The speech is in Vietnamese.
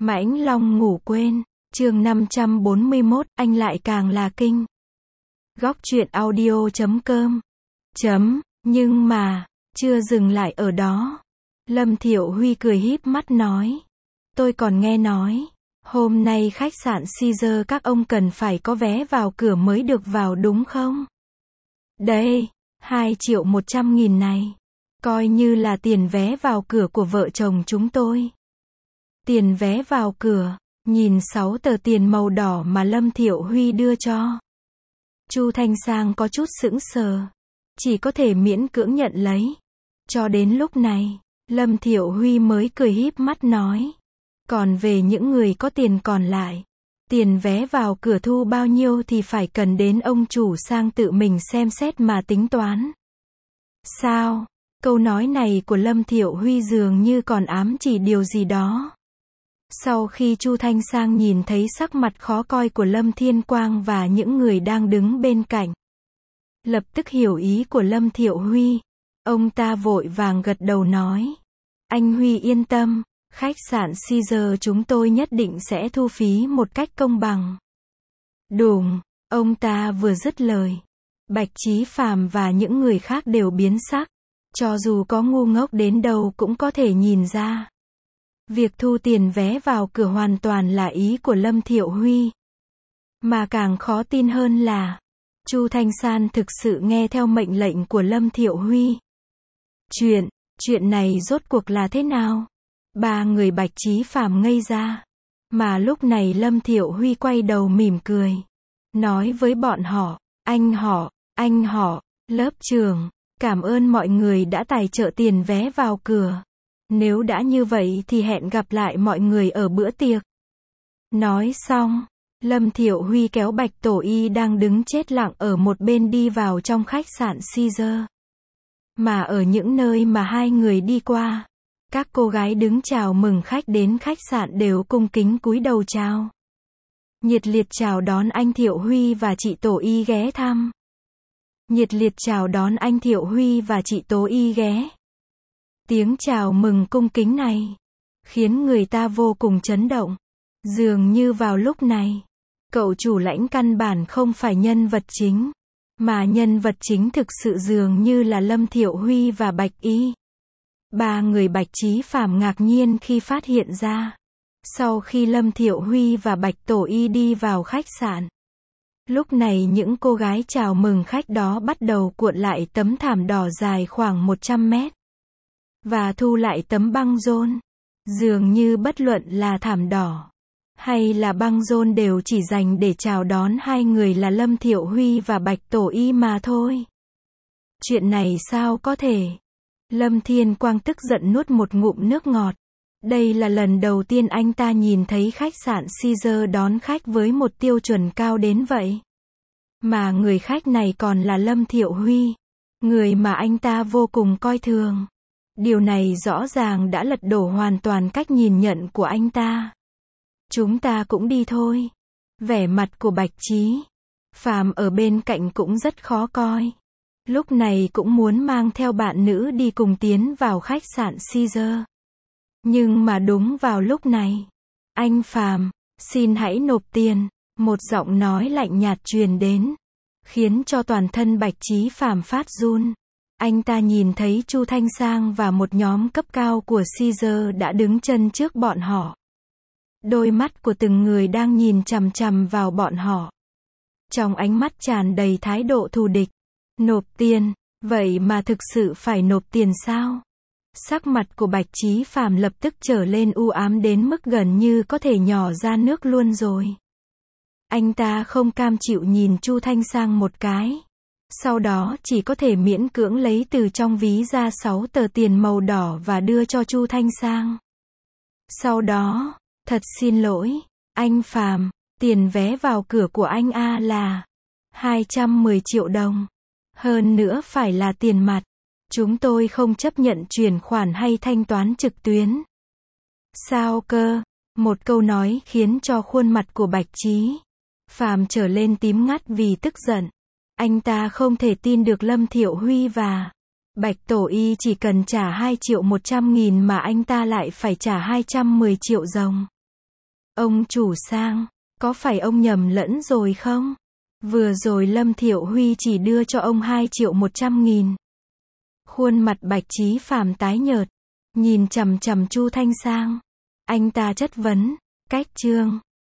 Mãnh Long ngủ quên, chương 541, anh lại càng là kinh. Góc truyện audio.com. Nhưng mà, chưa dừng lại ở đó. Lâm Thiệu Huy cười híp mắt nói. Tôi còn nghe nói, hôm nay khách sạn Caesar các ông cần phải có vé vào cửa mới được vào đúng không? Đây, 2.100.000 này, coi như là tiền vé vào cửa của vợ chồng chúng tôi. Tiền vé vào cửa, nhìn 6 tờ tiền màu đỏ mà Lâm Thiệu Huy đưa cho. Chu Thanh Sang có chút sững sờ, chỉ có thể miễn cưỡng nhận lấy. Cho đến lúc này, Lâm Thiệu Huy mới cười híp mắt nói. Còn về những người có tiền còn lại, tiền vé vào cửa thu bao nhiêu thì phải cần đến ông chủ Sang tự mình xem xét mà tính toán. Sao? Câu nói này của Lâm Thiệu Huy dường như còn ám chỉ điều gì đó. Sau khi Chu Thanh Sang nhìn thấy sắc mặt khó coi của Lâm Thiên Quang và những người đang đứng bên cạnh, lập tức hiểu ý của Lâm Thiệu Huy, ông ta vội vàng gật đầu nói. Anh Huy yên tâm, khách sạn Caesar chúng tôi nhất định sẽ thu phí một cách công bằng. Đùng, ông ta vừa dứt lời, Bạch Chí Phàm và những người khác đều biến sắc, cho dù có ngu ngốc đến đâu cũng có thể nhìn ra. Việc thu tiền vé vào cửa hoàn toàn là ý của Lâm Thiệu Huy. Mà càng khó tin hơn là, Chu Thanh San thực sự nghe theo mệnh lệnh của Lâm Thiệu Huy. Chuyện này rốt cuộc là thế nào? Ba người Bạch Chí Phàm ngây ra. Mà lúc này Lâm Thiệu Huy quay đầu mỉm cười, nói với bọn họ, anh họ, lớp trưởng, cảm ơn mọi người đã tài trợ tiền vé vào cửa. Nếu đã như vậy thì hẹn gặp lại mọi người ở bữa tiệc. Nói xong, Lâm Thiệu Huy kéo Bạch Tổ Y đang đứng chết lặng ở một bên đi vào trong khách sạn Caesar. Mà ở những nơi mà hai người đi qua, các cô gái đứng chào mừng khách đến khách sạn đều cung kính cúi đầu chào. Nhiệt liệt chào đón anh Thiệu Huy và chị Tổ Y ghé thăm. Nhiệt liệt chào đón anh Thiệu Huy và chị Tố Y ghé. Tiếng chào mừng cung kính này khiến người ta vô cùng chấn động. Dường như vào lúc này, cậu chủ lãnh căn bản không phải nhân vật chính, mà nhân vật chính thực sự dường như là Lâm Thiệu Huy và Bạch Y. Ba người Bạch Chí Phàm ngạc nhiên khi phát hiện ra, sau khi Lâm Thiệu Huy và Bạch Tổ Y đi vào khách sạn, lúc này những cô gái chào mừng khách đó bắt đầu cuộn lại tấm thảm đỏ dài khoảng 100 mét. Và thu lại tấm băng rôn. Dường như bất luận là thảm đỏ hay là băng rôn đều chỉ dành để chào đón hai người là Lâm Thiệu Huy và Bạch Tổ Y mà thôi. Chuyện này sao có thể? Lâm Thiên Quang tức giận nuốt một ngụm nước ngọt. Đây là lần đầu tiên anh ta nhìn thấy khách sạn Caesar đón khách với một tiêu chuẩn cao đến vậy. Mà người khách này còn là Lâm Thiệu Huy, người mà anh ta vô cùng coi thường. Điều này rõ ràng đã lật đổ hoàn toàn cách nhìn nhận của anh ta. Chúng ta cũng đi thôi. Vẻ mặt của Bạch Chí Phàm ở bên cạnh cũng rất khó coi. Lúc này cũng muốn mang theo bạn nữ đi cùng tiến vào khách sạn Caesar. Nhưng mà đúng vào lúc này, anh Phàm, xin hãy nộp tiền. Một giọng nói lạnh nhạt truyền đến, khiến cho toàn thân Bạch Chí Phàm phát run. Anh ta nhìn thấy Chu Thanh Sang và một nhóm cấp cao của Caesar đã đứng chân trước bọn họ. Đôi mắt của từng người đang nhìn chằm chằm vào bọn họ. Trong ánh mắt tràn đầy thái độ thù địch. Nộp tiền, vậy mà thực sự phải nộp tiền sao? Sắc mặt của Bạch Chí Phàm lập tức trở lên u ám đến mức gần như có thể nhỏ ra nước luôn rồi. Anh ta không cam chịu nhìn Chu Thanh Sang một cái. Sau đó chỉ có thể miễn cưỡng lấy từ trong ví ra 6 tờ tiền màu đỏ và đưa cho Chu Thanh Sang. Sau đó, thật xin lỗi, anh Phàm, tiền vé vào cửa của anh A là 210 triệu đồng. Hơn nữa phải là tiền mặt. Chúng tôi không chấp nhận chuyển khoản hay thanh toán trực tuyến. Sao cơ? Một câu nói khiến cho khuôn mặt của Bạch Chí Phàm trở lên tím ngắt vì tức giận. Anh ta không thể tin được Lâm Thiệu Huy và Bạch Tổ Y chỉ cần trả 2.100.000 mà anh ta lại phải trả 210 triệu đồng. Ông chủ Sang, có phải ông nhầm lẫn rồi không? Vừa rồi Lâm Thiệu Huy chỉ đưa cho ông 2.100.000. Khuôn mặt Bạch Chí Phàm tái nhợt, nhìn chằm chằm Chu Thanh Sang. Anh ta chất vấn, cách chương